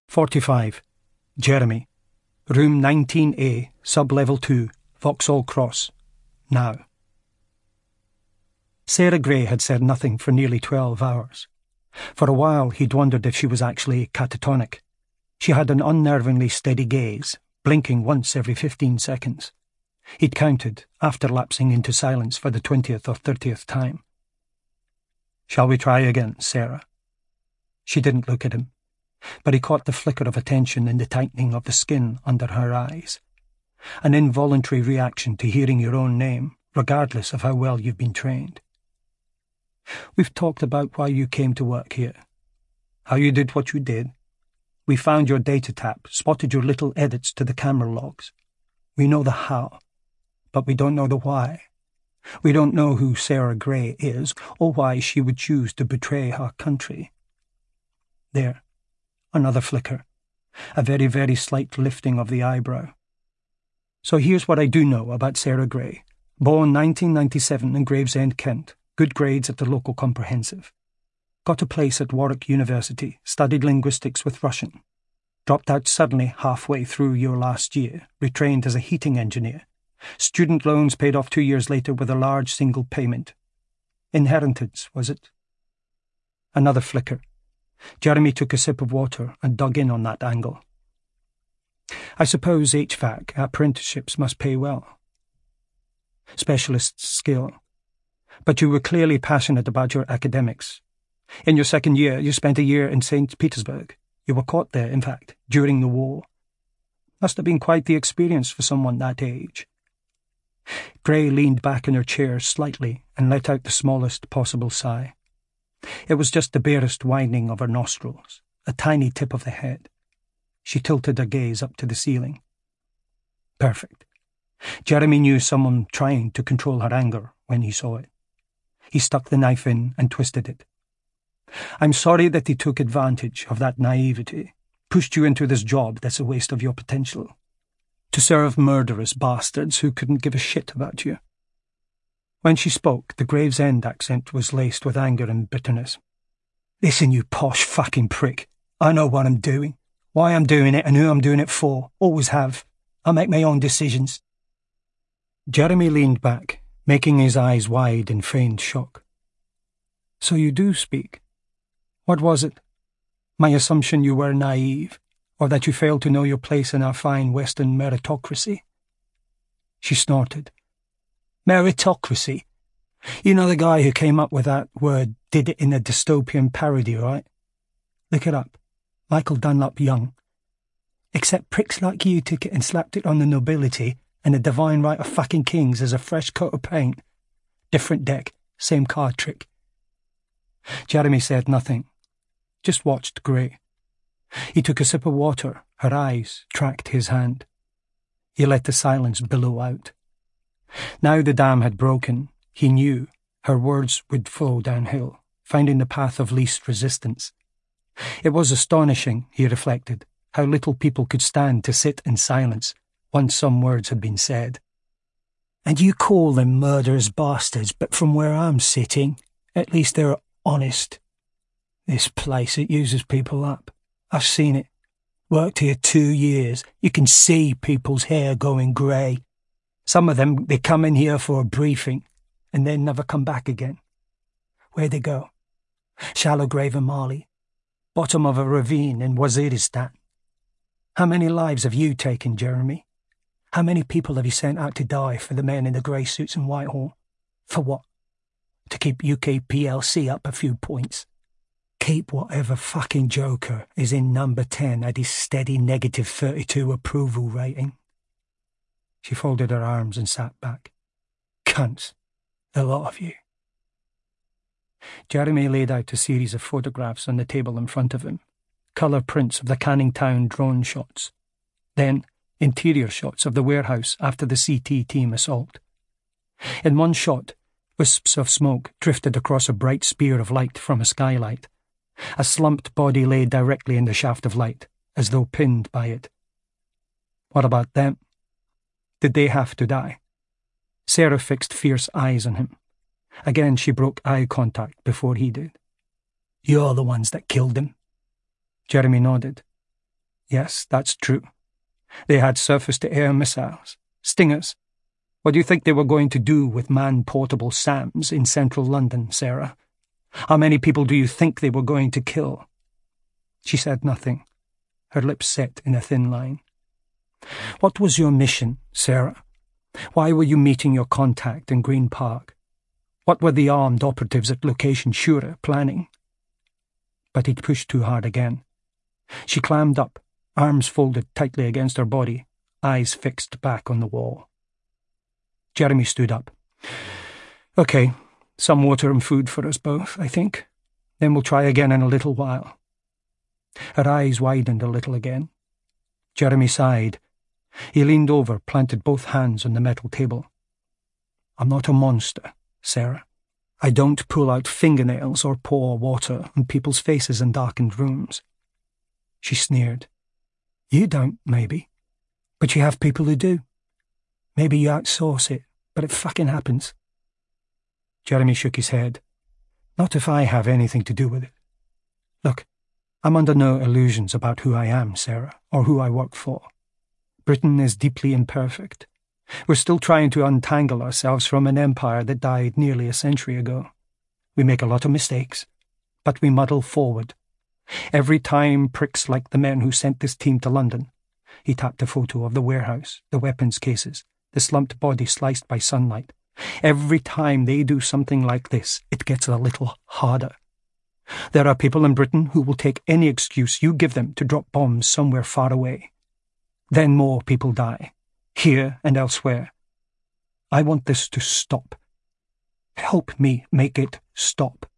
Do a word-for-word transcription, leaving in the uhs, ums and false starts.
forty-five. Jeremy. Room nineteen A, sub-level two, Vauxhall Cross. Now. Sarah Gray had said nothing for nearly twelve hours. For a while he'd wondered if she was actually catatonic. She had an unnervingly steady gaze, blinking once every fifteen seconds. He'd counted, after lapsing into silence for the twentieth or thirtieth time. "Shall we try again, Sarah?" She didn't look at him, but he caught the flicker of attention in the tightening of the skin under her eyes. An involuntary reaction to hearing your own name, regardless of how well you've been trained. "We've talked about why you came to work here, how you did what you did. We found your data tap, spotted your little edits to the camera logs. We know the how, but we don't know the why. We don't know who Sarah Gray is, or why she would choose to betray her country." There. Another flicker. A very, very slight lifting of the eyebrow. "So here's what I do know about Sarah Gray. Born nineteen ninety-seven in Gravesend, Kent. Good grades at the local comprehensive. Got a place at Warwick University. Studied linguistics with Russian. Dropped out suddenly halfway through your last year. Retrained as a heating engineer. Student loans paid off two years later with a large single payment. Inheritance, was it?" Another flicker. Jeremy took a sip of water and dug in on that angle. "I suppose H V A C apprenticeships must pay well. Specialist skill. But you were clearly passionate about your academics. In your second year, you spent a year in Saint Petersburg. You were caught there, in fact, during the war. Must have been quite the experience for someone that age." Gray leaned back in her chair slightly and let out the smallest possible sigh. It was just the barest widening of her nostrils, a tiny tip of the head. She tilted her gaze up to the ceiling. Perfect. Jeremy knew someone trying to control her anger when he saw it. He stuck the knife in and twisted it. "I'm sorry that he took advantage of that naivety, pushed you into this job that's a waste of your potential. To serve murderous bastards who couldn't give a shit about you." When she spoke, the Gravesend accent was laced with anger and bitterness. "Listen, you posh fucking prick. I know what I'm doing, why I'm doing it, and who I'm doing it for. Always have. I make my own decisions." Jeremy leaned back, making his eyes wide in feigned shock. "So you do speak? What was it? My assumption you were naive, or that you failed to know your place in our fine Western meritocracy?" She snorted. "Meritocracy? You know the guy who came up with that word did it in a dystopian parody, right? Look it up. Michael Dunlop Young. Except pricks like you took it and slapped it on the nobility, and the divine right of fucking kings as a fresh coat of paint. Different deck, same card trick." Jeremy said nothing, just watched Gray. He took a sip of water, her eyes tracked his hand. He let the silence billow out. Now the dam had broken, he knew her words would flow downhill, finding the path of least resistance. It was astonishing, he reflected, how little people could stand to sit in silence once some words had been said. "And you call them murderous bastards, but from where I'm sitting, at least they're honest. This place, it uses people up. I've seen it. Worked here two years. You can see people's hair going grey. Some of them, they come in here for a briefing, and then never come back again. Where'd they go? Shallow grave in Mali. Bottom of a ravine in Waziristan. How many lives have you taken, Jeremy? How many people have you sent out to die for the men in the grey suits in Whitehall? For what? To keep U K P L C up a few points. Keep whatever fucking joker is in number ten at his steady negative thirty-two approval rating." She folded her arms and sat back. "Cunts. The lot of you." Jeremy laid out a series of photographs on the table in front of him. Colour prints of the Canning Town drone shots. Then interior shots of the warehouse after the C T team assault. In one shot, wisps of smoke drifted across a bright spear of light from a skylight. A slumped body lay directly in the shaft of light, as though pinned by it. What about them? Did they have to die? Sarah fixed fierce eyes on him. Again she broke eye contact before he did. "You're the ones that killed him." Jeremy nodded. Yes, that's true. They had surface-to-air missiles, Stingers. What do you think they were going to do with man-portable SAMs in central London, Sarah? How many people do you think they were going to kill? She said nothing, her lips set in a thin line. What was your mission, Sarah? Why were you meeting your contact in Green Park? What were the armed operatives at Location Shura planning? But he'd pushed too hard again. She clammed up, arms folded tightly against her body, eyes fixed back on the wall. Jeremy stood up. Okay, some water and food for us both, I think. Then we'll try again in a little while. Her eyes widened a little again. Jeremy sighed. He leaned over, planted both hands on the metal table. I'm not a monster, Sarah. I don't pull out fingernails or pour water on people's faces in darkened rooms. She sneered. You don't, maybe. But you have people who do. Maybe you outsource it, but it fucking happens. Jeremy shook his head. Not if I have anything to do with it. Look, I'm under no illusions about who I am, Sarah, or who I work for. Britain is deeply imperfect. We're still trying to untangle ourselves from an empire that died nearly a century ago. We make a lot of mistakes, but we muddle forward. Every time pricks like the men who sent this team to London. He tapped a photo of the warehouse, the weapons cases, the slumped body sliced by sunlight. Every time they do something like this, it gets a little harder. There are people in Britain who will take any excuse you give them to drop bombs somewhere far away. Then more people die, here and elsewhere. I want this to stop. Help me make it stop.